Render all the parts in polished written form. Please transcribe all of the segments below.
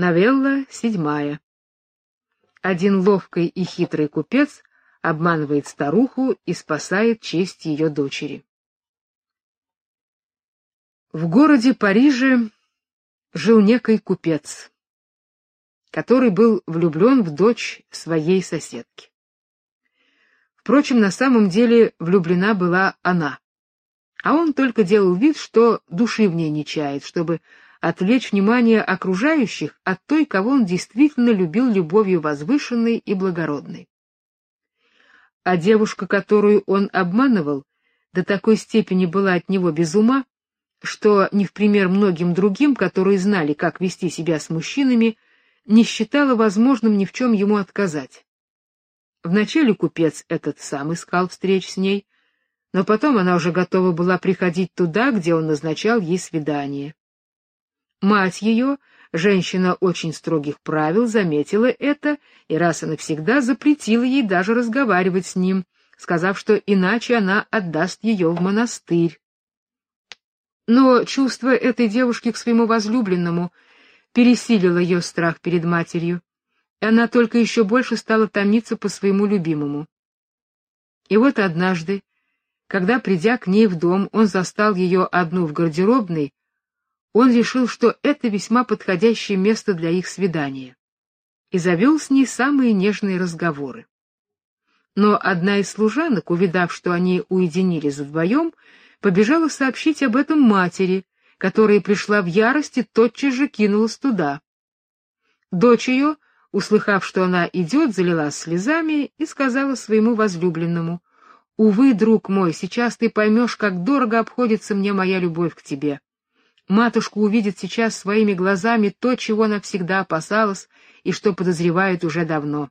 Новелла 7. Один ловкий и хитрый купец обманывает старуху и спасает честь ее дочери. В городе Париже жил некий купец, который был влюблен в дочь своей соседки. Впрочем, на самом деле влюблена была она, а он только делал вид, что души в ней не чает, чтобы отвлечь внимание окружающих от той, кого он действительно любил любовью возвышенной и благородной. А девушка, которую он обманывал, до такой степени была от него без ума, что, не в пример многим другим, которые знали, как вести себя с мужчинами, не считала возможным ни в чем ему отказать. Вначале купец этот сам искал встреч с ней, но потом она уже готова была приходить туда, где он назначал ей свидание. Мать ее, женщина очень строгих правил, заметила это и раз и навсегда запретила ей даже разговаривать с ним, сказав, что иначе она отдаст ее в монастырь. Но чувство этой девушки к своему возлюбленному пересилило ее страх перед матерью, и она только еще больше стала томиться по своему любимому. И вот однажды, когда, придя к ней в дом, он застал ее одну в гардеробной, он решил, что это весьма подходящее место для их свидания, и завел с ней самые нежные разговоры. Но одна из служанок, увидав, что они уединились вдвоем, побежала сообщить об этом матери, которая пришла в ярость и тотчас же кинулась туда. Дочь ее, услыхав, что она идет, залилась слезами и сказала своему возлюбленному: «Увы, друг мой, сейчас ты поймешь, как дорого обходится мне моя любовь к тебе. Матушка увидит сейчас своими глазами то, чего она всегда опасалась и что подозревает уже давно».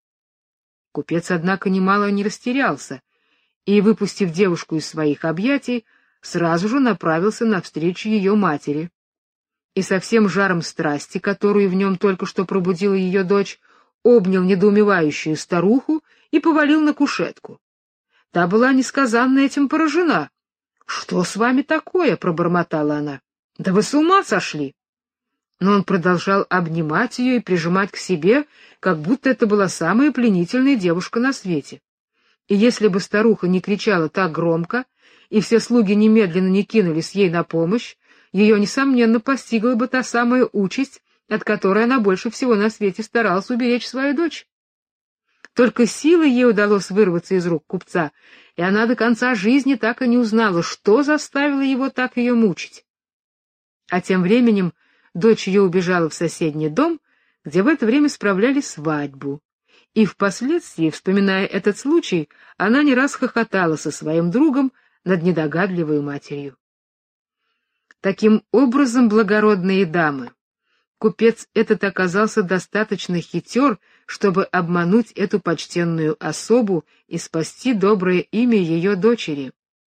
Купец, однако, немало не растерялся и, выпустив девушку из своих объятий, сразу же направился навстречу ее матери. И со всем жаром страсти, которую в нем только что пробудила ее дочь, обнял недоумевающую старуху и повалил на кушетку. Та была несказанно этим поражена. «Что с вами такое?» — пробормотала она. «Да вы с ума сошли!» Но он продолжал обнимать ее и прижимать к себе, как будто это была самая пленительная девушка на свете. И если бы старуха не кричала так громко, и все слуги немедленно не кинулись ей на помощь, ее, несомненно, постигла бы та самая участь, от которой она больше всего на свете старалась уберечь свою дочь. Только силой ей удалось вырваться из рук купца, и она до конца жизни так и не узнала, что заставило его так ее мучить. А тем временем дочь ее убежала в соседний дом, где в это время справляли свадьбу. И впоследствии, вспоминая этот случай, она не раз хохотала со своим другом над недогадливой матерью. Таким образом, благородные дамы, купец этот оказался достаточно хитер, чтобы обмануть эту почтенную особу и спасти доброе имя ее дочери.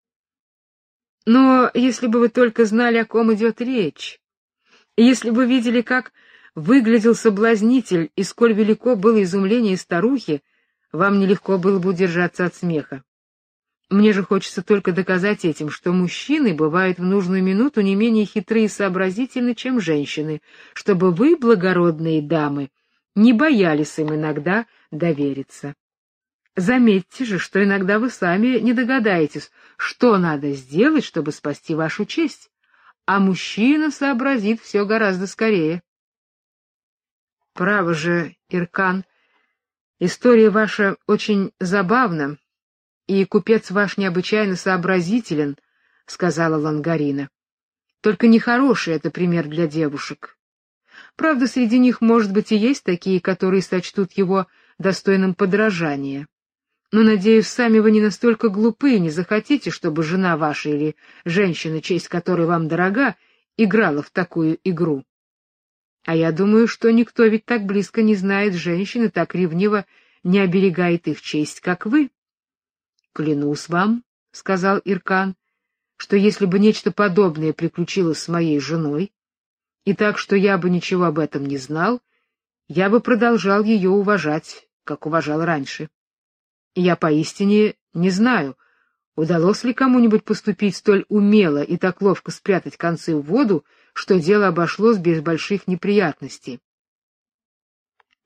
Но если бы вы только знали, о ком идет речь, если бы видели, как выглядел соблазнитель и сколь велико было изумление старухи, вам нелегко было бы удержаться от смеха. Мне же хочется только доказать этим, что мужчины бывают в нужную минуту не менее хитры и сообразительны, чем женщины, чтобы вы, благородные дамы, не боялись им иногда довериться. Заметьте же, что иногда вы сами не догадаетесь, что надо сделать, чтобы спасти вашу честь, а мужчина сообразит все гораздо скорее. Право же, Иркан, история ваша очень забавна, и купец ваш необычайно сообразителен, — сказала Лангарина. Только нехороший это пример для девушек. Правда, среди них, может быть, и есть такие, которые сочтут его достойным подражания. Но, надеюсь, сами вы не настолько глупы и не захотите, чтобы жена ваша или женщина, честь которой вам дорога, играла в такую игру. А я думаю, что никто ведь так близко не знает женщин и так ревниво не оберегает их честь, как вы. — Клянусь вам, — сказал Иркан, — что если бы нечто подобное приключилось с моей женой, и так, что я бы ничего об этом не знал, я бы продолжал ее уважать, как уважал раньше. И я поистине не знаю, удалось ли кому-нибудь поступить столь умело и так ловко спрятать концы в воду, что дело обошлось без больших неприятностей.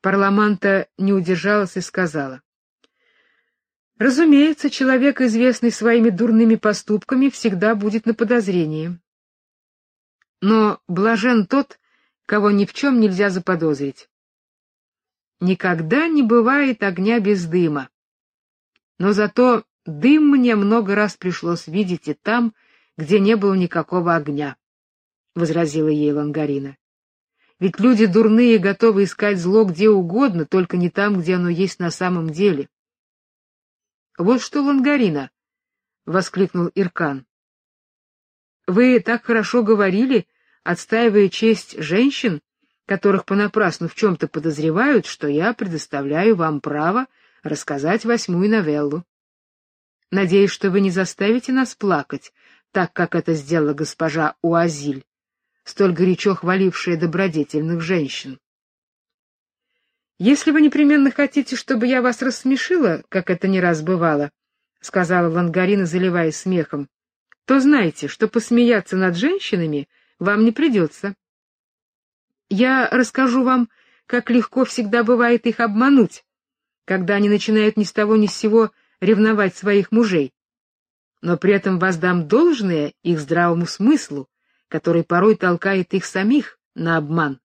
Парламанта не удержалась и сказала: «Разумеется, человек, известный своими дурными поступками, всегда будет на подозрении. Но блажен тот, кого ни в чем нельзя заподозрить. Никогда не бывает огня без дыма. Но зато дым мне много раз пришлось видеть и там, где не было никакого огня», — возразила ей Лангарина. «Ведь люди дурные готовы искать зло где угодно, только не там, где оно есть на самом деле». «Вот что, Лангарина!» — воскликнул Иркан. «Вы так хорошо говорили, отстаивая честь женщин, которых понапрасну в чем-то подозревают, что я предоставляю вам право рассказать 8-ю новеллу. Надеюсь, что вы не заставите нас плакать, так как это сделала госпожа Уазиль, столь горячо хвалившая добродетельных женщин. «Если вы непременно хотите, чтобы я вас рассмешила, как это не раз бывало, — сказала Лангарина, заливаясь смехом, — то знайте, что посмеяться над женщинами вам не придется. Я расскажу вам, как легко всегда бывает их обмануть, когда они начинают ни с того ни с сего ревновать своих мужей. Но при этом воздам должное их здравому смыслу, который порой толкает их самих на обман.